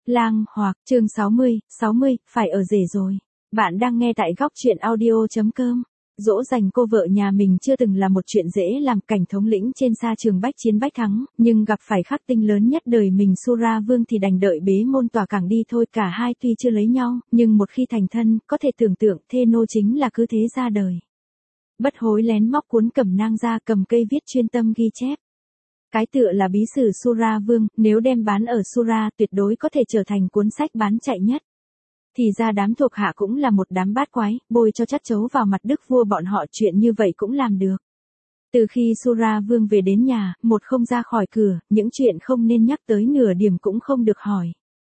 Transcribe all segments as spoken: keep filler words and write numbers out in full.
Lang Hoặc, chương sáu mươi, sáu mươi, phải ở rể rồi. Bạn đang nghe tại góc truyện audio chấm com. Dỗ dành cô vợ nhà mình chưa từng là một chuyện dễ làm. Cảnh thống lĩnh trên sa trường bách chiến bách thắng, nhưng gặp phải khắc tinh lớn nhất đời mình Sura Vương thì đành đợi bế môn tỏa cảng đi thôi. Cả hai tuy chưa lấy nhau, nhưng một khi thành thân, có thể tưởng tượng thê nô chính là cứ thế ra đời. Bất Hối lén móc cuốn cẩm nang ra, cầm cây viết chuyên tâm ghi chép. Cái tựa là bí sử Sura Vương, nếu đem bán ở Sura tuyệt đối có thể trở thành cuốn sách bán chạy nhất. Thì ra đám thuộc hạ cũng là một đám bát quái, bôi cho chát chấu vào mặt đức vua bọn họ, chuyện như vậy cũng làm được. Từ khi Sura Vương về đến nhà, một không ra khỏi cửa, những chuyện không nên nhắc tới nửa điểm cũng không được hỏi.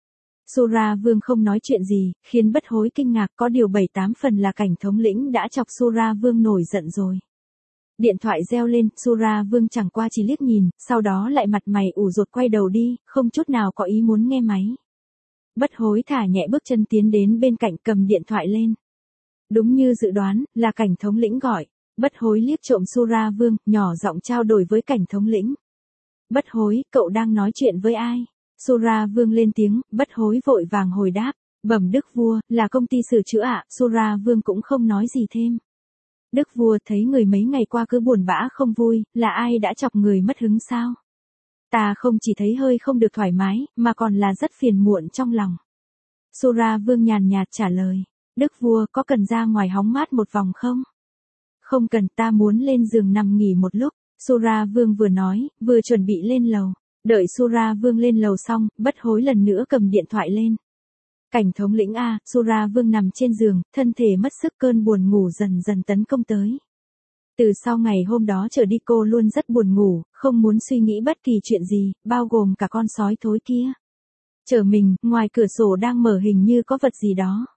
Sura Vương không nói chuyện gì, khiến Bất Hối kinh ngạc, có điều bảy tám phần là cảnh thống lĩnh đã chọc Sura Vương nổi giận rồi. Điện thoại reo lên, Sura Vương chẳng qua chỉ liếc nhìn, sau đó lại mặt mày ủ rột quay đầu đi, không chút nào có ý muốn nghe máy. Bất Hối thả nhẹ bước chân tiến đến bên cạnh, cầm điện thoại lên. Đúng như dự đoán, là cảnh thống lĩnh gọi. Bất Hối liếc trộm Sura Vương, nhỏ giọng trao đổi với cảnh thống lĩnh. Bất Hối, cậu đang nói chuyện với ai? Sura Vương lên tiếng, Bất Hối vội vàng hồi đáp. Bẩm đức vua, là công ty sửa chữa ạ. Sura Vương cũng không nói gì thêm. Đức vua, thấy người mấy ngày qua cứ buồn bã không vui, là ai đã chọc người mất hứng sao? Ta không chỉ thấy hơi không được thoải mái, mà còn là rất phiền muộn trong lòng. Sura Vương nhàn nhạt trả lời. Đức vua, có cần ra ngoài hóng mát một vòng không? Không cần, ta muốn lên giường nằm nghỉ một lúc. Sura Vương vừa nói, vừa chuẩn bị lên lầu. Đợi Sura Vương lên lầu xong, Bất Hối lần nữa cầm điện thoại lên. Cảnh thống lĩnh a, Sura Vương nằm trên giường, thân thể mất sức, cơn buồn ngủ dần dần tấn công tới. Từ sau ngày hôm đó trở đi cô luôn rất buồn ngủ, không muốn suy nghĩ bất kỳ chuyện gì, bao gồm cả con sói thối kia. Chờ mình, ngoài cửa sổ đang mở, hình như có vật gì đó.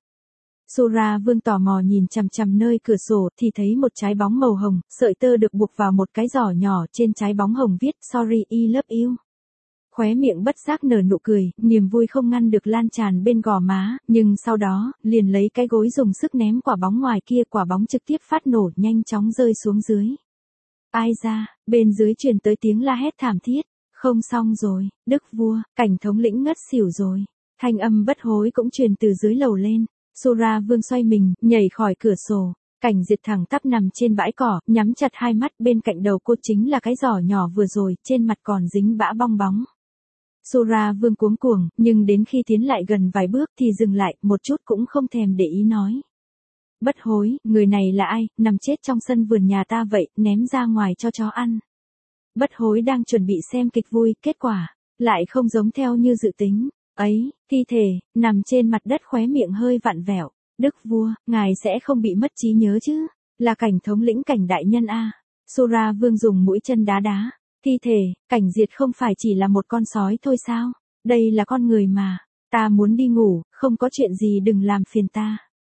Sura Vương tò mò nhìn chằm chằm nơi cửa sổ thì thấy một trái bóng màu hồng, sợi tơ được buộc vào một cái giỏ nhỏ, trên trái bóng hồng viết Sorry I love you. Khóe miệng bất giác nở nụ cười, niềm vui không ngăn được lan tràn bên gò má, nhưng sau đó, liền lấy cái gối dùng sức ném quả bóng ngoài kia, quả bóng trực tiếp phát nổ, nhanh chóng rơi xuống dưới. Ai ra, bên dưới truyền tới tiếng la hét thảm thiết, không xong rồi, đức vua, cảnh thống lĩnh ngất xỉu rồi. Thanh âm Bất Hối cũng truyền từ dưới lầu lên. Sura Vương xoay mình, nhảy khỏi cửa sổ. Cảnh Diệt thẳng tắp nằm trên bãi cỏ, nhắm chặt hai mắt, bên cạnh đầu cô chính là cái giỏ nhỏ vừa rồi, trên mặt còn dính bã bong bóng. Sura Vương cuống cuồng, nhưng đến khi tiến lại gần vài bước thì dừng lại, một chút cũng không thèm để ý nói. Bất Hối, người này là ai, nằm chết trong sân vườn nhà ta vậy, ném ra ngoài cho chó ăn. Bất Hối đang chuẩn bị xem kịch vui, kết quả, lại không giống theo như dự tính. Ấy, thi thể, nằm trên mặt đất, khóe miệng hơi vặn vẹo. Đức vua, ngài sẽ không bị mất trí nhớ chứ? Là cảnh thống lĩnh, cảnh đại nhân a. Sura Vương dùng mũi chân đá đá. Thi thể, Cảnh Diệt không phải chỉ là một con sói thôi sao? Đây là con người mà. Ta muốn đi ngủ, không có chuyện gì đừng làm phiền ta.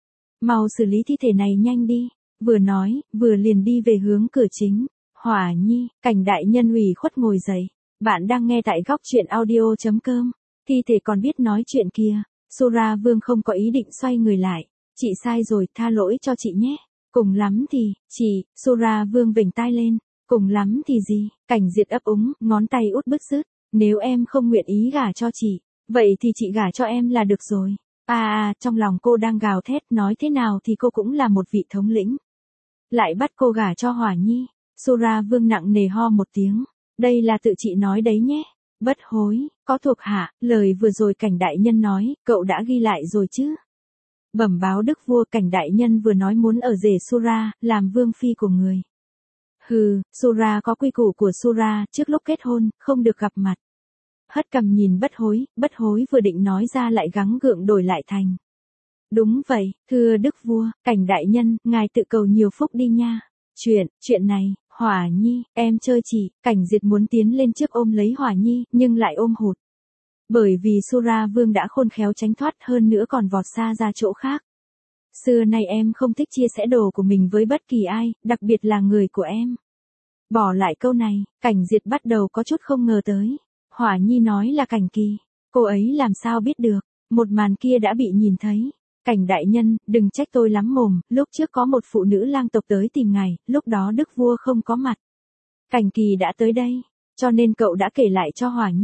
Mau xử lý thi thể này nhanh đi. Vừa nói, vừa liền đi về hướng cửa chính. Hỏa Nhi, cảnh đại nhân ủy khuất ngồi dậy. Bạn đang nghe tại góc truyện audio chấm com. Thi thể còn biết nói chuyện kia. Sura Vương không có ý định xoay người lại. Chị sai rồi, tha lỗi cho chị nhé. Cùng lắm thì, chị, Sura Vương vểnh tai lên. Cùng lắm thì gì? Cảnh Diệt ấp úng, ngón tay út bứt rứt. Nếu em không nguyện ý gả cho chị, vậy thì chị gả cho em là được rồi. À à, trong lòng cô đang gào thét, nói thế nào thì cô cũng là một vị thống lĩnh. Lại bắt cô gả cho Hỏa Nhi. Sura Vương nặng nề ho một tiếng. Đây là tự chị nói đấy nhé. Bất Hối, có thuộc hạ, lời vừa rồi cảnh đại nhân nói, cậu đã ghi lại rồi chứ? Bẩm báo đức vua, cảnh đại nhân vừa nói muốn ở rể Sura, làm vương phi của người. Hừ, Sura có quy củ của Sura, trước lúc kết hôn, không được gặp mặt. Hất cằm nhìn Bất Hối, Bất Hối vừa định nói ra lại gắng gượng đổi lại thành. Đúng vậy, thưa đức vua, cảnh đại nhân, ngài tự cầu nhiều phúc đi nha. Chuyện, chuyện này, Hỏa Nhi, em chơi chị, Cảnh Diệt muốn tiến lên trước ôm lấy Hỏa Nhi, nhưng lại ôm hụt. Bởi vì Sura Vương đã khôn khéo tránh thoát, hơn nữa còn vọt xa ra chỗ khác. Xưa nay em không thích chia sẻ đồ của mình với bất kỳ ai, đặc biệt là người của em. Bỏ lại câu này, Cảnh Diệt bắt đầu có chút không ngờ tới. Hỏa Nhi nói là Cảnh Kỳ, cô ấy làm sao biết được, một màn kia đã bị nhìn thấy. Cảnh đại nhân, đừng trách tôi lắm mồm, lúc trước có một phụ nữ lang tộc tới tìm ngài, lúc đó đức vua không có mặt. Cảnh Kỳ đã tới đây, cho nên cậu đã kể lại cho Hỏa Nhi.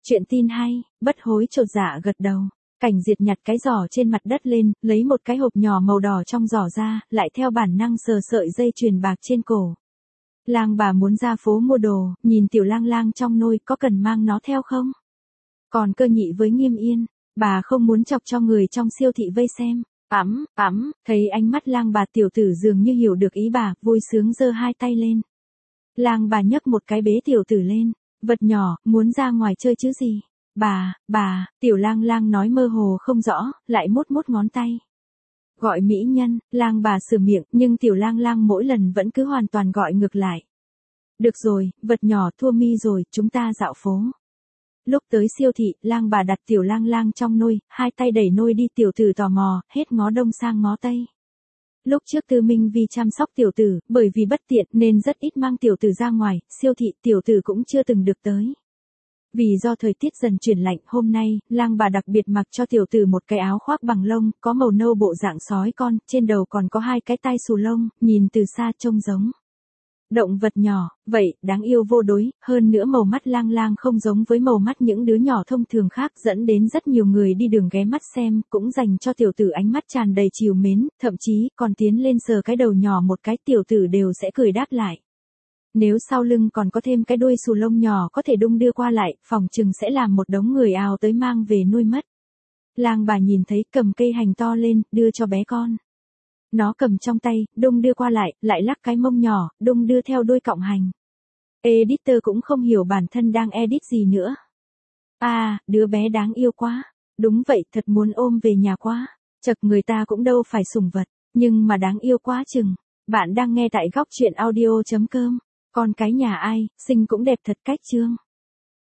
Chuyện tin hay, bất hối chột dạ gật đầu. Cảnh Diệt nhặt cái giỏ trên mặt đất lên, lấy một cái hộp nhỏ màu đỏ trong giỏ ra, lại theo bản năng sờ sợi dây chuyền bạc trên cổ. Lang bà muốn ra phố mua đồ, nhìn Tiểu Lang Lang trong nôi có cần mang nó theo không? Còn Cơ Nhị với Nghiêm Yên, bà không muốn chọc cho người trong siêu thị vây xem. Ẵm, ẵm, thấy ánh mắt Lang bà tiểu tử dường như hiểu được ý bà, vui sướng giơ hai tay lên. Lang bà nhấc một cái bế tiểu tử lên, vật nhỏ, muốn ra ngoài chơi chứ gì? Bà, bà, Tiểu Lang Lang nói mơ hồ không rõ, lại mốt mốt ngón tay. Gọi mỹ nhân, Lang bà sửa miệng, nhưng Tiểu Lang Lang mỗi lần vẫn cứ hoàn toàn gọi ngược lại. Được rồi, vật nhỏ thua mi rồi, chúng ta dạo phố. Lúc tới siêu thị, Lang bà đặt Tiểu Lang Lang trong nôi, hai tay đẩy nôi đi, tiểu tử tò mò, hết ngó đông sang ngó tây. Lúc trước Tư Minh vì chăm sóc tiểu tử, bởi vì bất tiện nên rất ít mang tiểu tử ra ngoài, siêu thị tiểu tử cũng chưa từng được tới. Vì do thời tiết dần chuyển lạnh, hôm nay, Lang bà đặc biệt mặc cho tiểu tử một cái áo khoác bằng lông, có màu nâu bộ dạng sói con, trên đầu còn có hai cái tai xù lông, nhìn từ xa trông giống động vật nhỏ, vậy, đáng yêu vô đối, hơn nữa màu mắt Lang Lang không giống với màu mắt những đứa nhỏ thông thường khác, dẫn đến rất nhiều người đi đường ghé mắt xem, cũng dành cho tiểu tử ánh mắt tràn đầy trìu mến, thậm chí, còn tiến lên sờ cái đầu nhỏ một cái, tiểu tử đều sẽ cười đáp lại. Nếu sau lưng còn có thêm cái đuôi xù lông nhỏ có thể đung đưa qua lại, phòng chừng sẽ làm một đống người ào tới mang về nuôi mất. Lang bà nhìn thấy, cầm cây hành to lên, đưa cho bé con. Nó cầm trong tay, đung đưa qua lại, lại lắc cái mông nhỏ, đung đưa theo đuôi cọng hành. Editor cũng không hiểu bản thân đang edit gì nữa. À, đứa bé đáng yêu quá. Đúng vậy, thật muốn ôm về nhà quá. Chật, người ta cũng đâu phải sủng vật, nhưng mà đáng yêu quá chừng. Bạn đang nghe tại góc chuyện audio chấm com. Con cái nhà ai, xinh cũng đẹp thật cách chương.